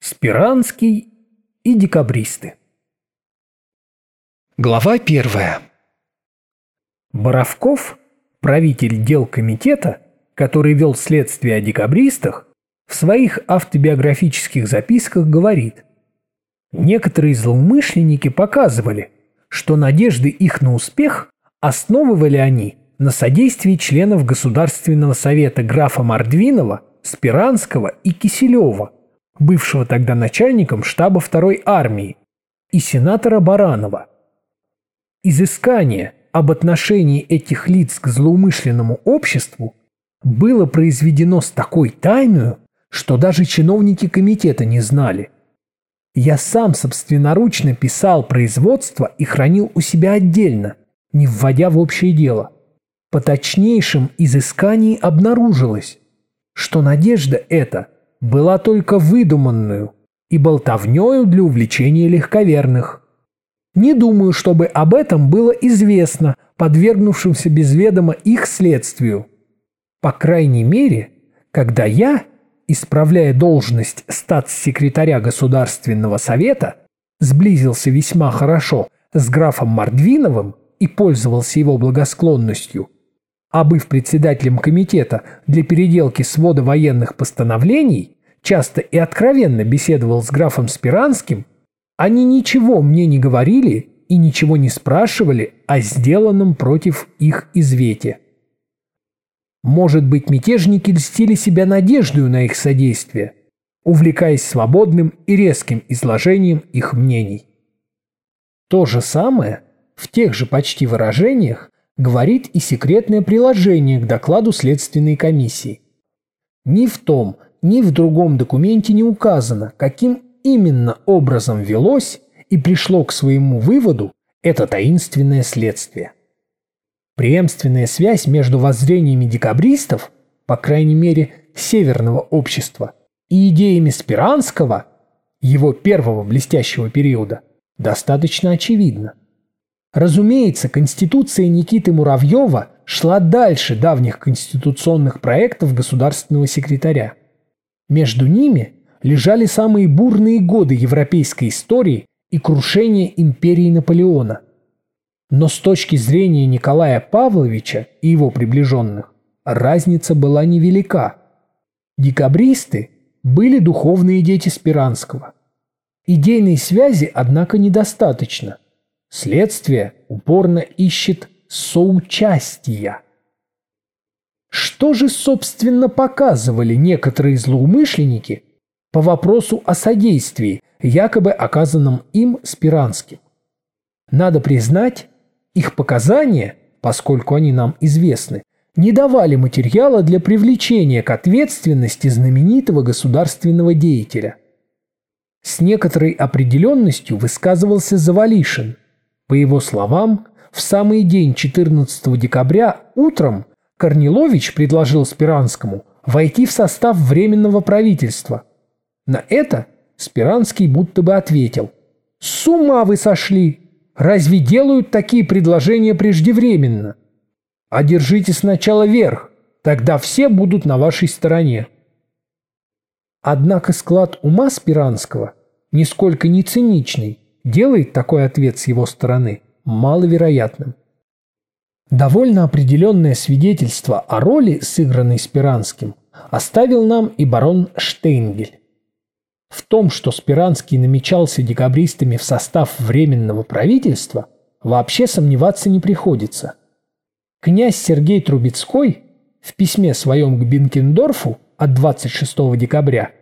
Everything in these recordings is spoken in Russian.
Спиранский и декабристы. Глава 1. Боровков, правитель дел комитета, который вел следствие о декабристах, в своих автобиографических записках говорит: некоторые злоумышленники показывали, что надежды их на успех основывали они на содействии членов Государственного совета графа Мордвинова, Спиранского и Киселева, бывшего тогда начальником штаба Второй армии, и сенатора Баранова. Изыскание об отношении этих лиц к злоумышленному обществу было произведено с такой тайною, что даже чиновники комитета не знали. Я сам собственноручно писал производство и хранил у себя отдельно, не вводя в общее дело. По точнейшем изыскании обнаружилось, что надежда эта была только выдуманную и болтовнёю для увлечения легковерных. Не думаю, чтобы об этом было известно подвергнувшимся без ведома их следствию. По крайней мере, когда я, исправляя должность статс-секретаря Государственного совета, сблизился весьма хорошо с графом Мордвиновым и пользовался его благосклонностью, а быв председателем комитета для переделки свода военных постановлений, часто и откровенно беседовал с графом Спиранским, они ничего мне не говорили и ничего не спрашивали о сделанном против их извете. Может быть, мятежники льстили себя надеждою на их содействие, увлекаясь свободным и резким изложением их мнений. То же самое, в тех же почти выражениях, говорит и секретное приложение к докладу Следственной комиссии. Ни в том, ни в другом документе не указано, каким именно образом велось и пришло к своему выводу это таинственное следствие. Преемственная связь между воззрениями декабристов, по крайней мере северного общества, и идеями Спиранского, его первого блестящего периода, достаточно очевидна. Разумеется, конституция Никиты Муравьева шла дальше давних конституционных проектов государственного секретаря. Между ними лежали самые бурные годы европейской истории и крушение империи Наполеона. Но с точки зрения Николая Павловича и его приближенных разница была невелика. Декабристы были духовные дети Спиранского. Идейной связи, однако, недостаточно. Следствие упорно ищет соучастия. Что же, собственно, показывали некоторые злоумышленники по вопросу о содействии, якобы оказанном им Спиранским? Надо признать, их показания, поскольку они нам известны, не давали материала для привлечения к ответственности знаменитого государственного деятеля. С некоторой определенностью высказывался Завалишин. По его словам, в самый день 14 декабря утром Корнилович предложил Спиранскому войти в состав Временного правительства. На это Спиранский будто бы ответил: «С ума вы сошли! Разве делают такие предложения преждевременно? Одержите сначала верх, тогда все будут на вашей стороне». Однако склад ума Спиранского, нисколько не циничный, делает такой ответ с его стороны маловероятным. Довольно определенное свидетельство о роли, сыгранной Спиранским, оставил нам и барон Штейнгель. В том, что Спиранский намечался декабристами в состав Временного правительства, вообще сомневаться не приходится. Князь Сергей Трубецкой в письме своем к Бенкендорфу от 26 декабря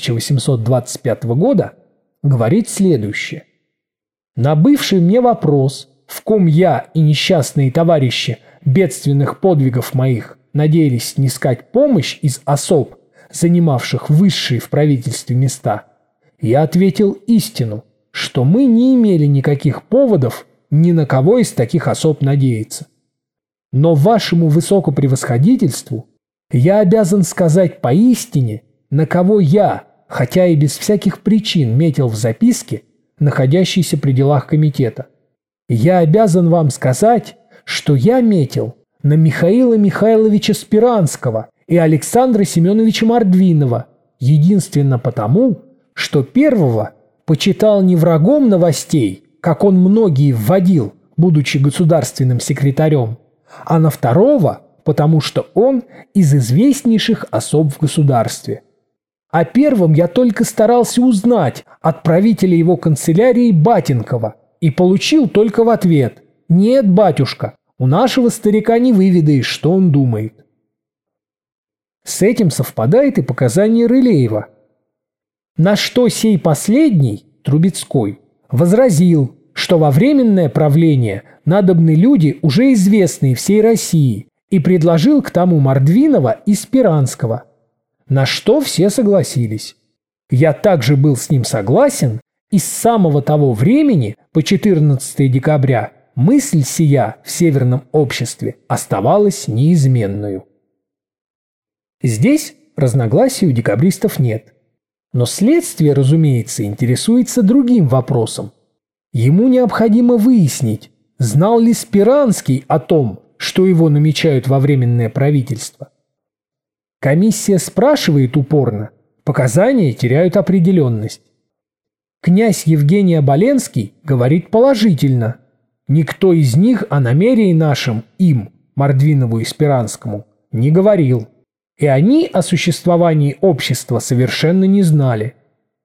1825 года говорит следующее: «На бывший мне вопрос, в ком я и несчастные товарищи бедственных подвигов моих надеялись снискать помощь из особ, занимавших высшие в правительстве места, я ответил истину, что мы не имели никаких поводов ни на кого из таких особ надеяться. Но вашему высокопревосходительству я обязан сказать поистине, на кого я, хотя и без всяких причин, метил в записке, находящейся при делах комитета. Я обязан вам сказать, что я метил на Михаила Михайловича Спиранского и Александра Семеновича Мордвинова единственно потому, что первого почитал не врагом новостей, как он многие вводил, будучи государственным секретарем, а на второго, потому что он из известнейших особ в государстве. О первом я только старался узнать от правителя его канцелярии Батенкова и получил только в ответ: «Нет, батюшка, у нашего старика не выведаешь, что он думает». С этим совпадает и показание Рылеева. На что сей последний, Трубецкой, возразил, что во временное правление надобны люди, уже известные всей России, и предложил к тому Мордвинова и Спиранского, на что все согласились. Я также был с ним согласен, и с самого того времени, по 14 декабря, мысль сия в Северном обществе оставалась неизменную. Здесь разногласий у декабристов нет. Но следствие, разумеется, интересуется другим вопросом. Ему необходимо выяснить, знал ли Спиранский о том, что его намечают во временное правительство. Комиссия спрашивает упорно, показания теряют определенность. Князь Евгений Оболенский говорит положительно. Никто из них о намерении нашем им, Мордвинову и Спиранскому, не говорил. И они о существовании общества совершенно не знали.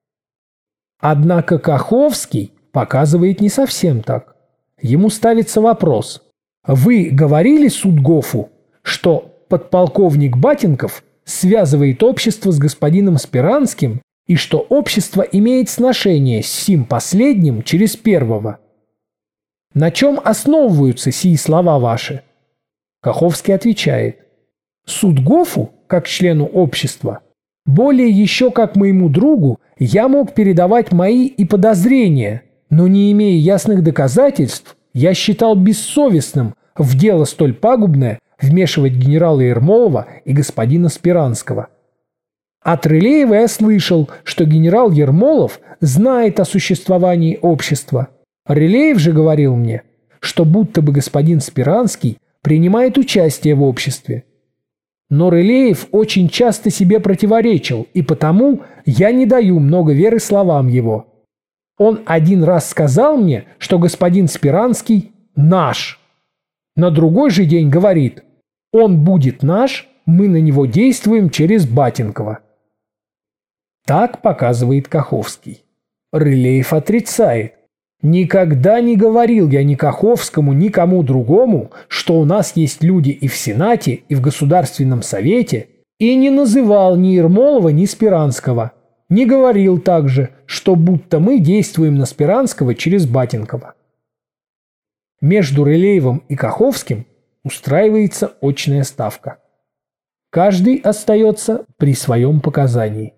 Однако Каховский показывает не совсем так. Ему ставится вопрос: вы говорили Судгофу, что подполковник Батенков связывает общество с господином Спиранским и что общество имеет сношение с сим последним через первого? На чем основываются сии слова ваши? Каховский отвечает: Судгофу, как члену общества, более еще как моему другу, я мог передавать мои и подозрения, но не имея ясных доказательств, я считал бессовестным в дело столь пагубное вмешивать генерала Ермолова и господина Спиранского. От Рылеева я слышал, что генерал Ермолов знает о существовании общества. Рылеев же говорил мне, что будто бы господин Спиранский принимает участие в обществе. Но Рылеев очень часто себе противоречил, и потому я не даю много веры словам его. Он один раз сказал мне, что господин Спиранский наш. На другой же день говорит: он будет наш, мы на него действуем через Батенкова. Так показывает Каховский. Рылеев отрицает: никогда не говорил я ни Каховскому, ни кому другому, что у нас есть люди и в Сенате, и в Государственном Совете, и не называл ни Ермолова, ни Спиранского. Не говорил также, что будто мы действуем на Спиранского через Батенкова. Между Рылеевым и Каховским устраивается очная ставка. Каждый остается при своем показании.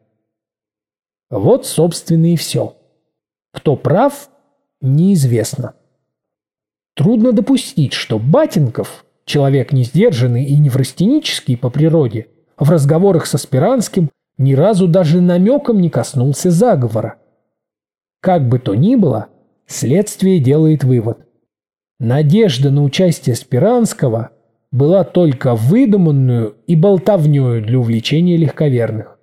Вот, собственно, и все. Кто прав, неизвестно. Трудно допустить, что Батенков, человек несдержанный и неврастенический по природе, в разговорах со Спиранским ни разу даже намеком не коснулся заговора. Как бы то ни было, следствие делает вывод. Надежда на участие Спиранского была только выдуманную и болтовнёю для увлечения легковерных.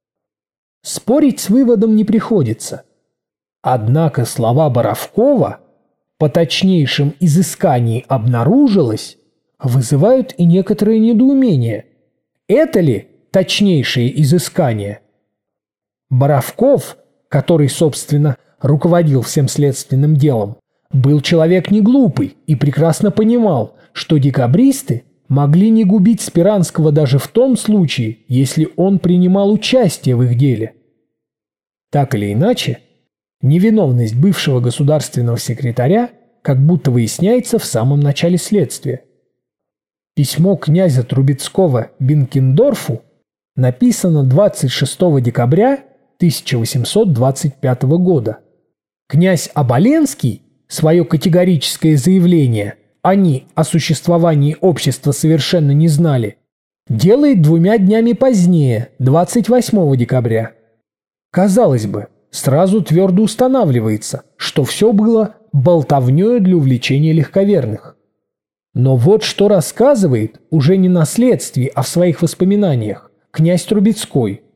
Спорить с выводом не приходится. Однако слова Боровкова «по точнейшем изыскании обнаружилось» вызывают и некоторое недоумение. Это ли точнейшее изыскание? Боровков, который, собственно, руководил всем следственным делом, был человек не глупый и прекрасно понимал, что декабристы могли не губить Спиранского даже в том случае, если он принимал участие в их деле. Так или иначе, невиновность бывшего государственного секретаря как будто выясняется в самом начале следствия. Письмо князя Трубецкого Бенкендорфу написано 26 декабря 1825 года. Князь Оболенский свое категорическое заявление «они о существовании общества совершенно не знали» делает 2 днями позднее, 28 декабря. Казалось бы, сразу твердо устанавливается, что все было болтовнёю для увлечения легковерных. Но вот что рассказывает, уже не на следствии, а в своих воспоминаниях, князь Трубецкой,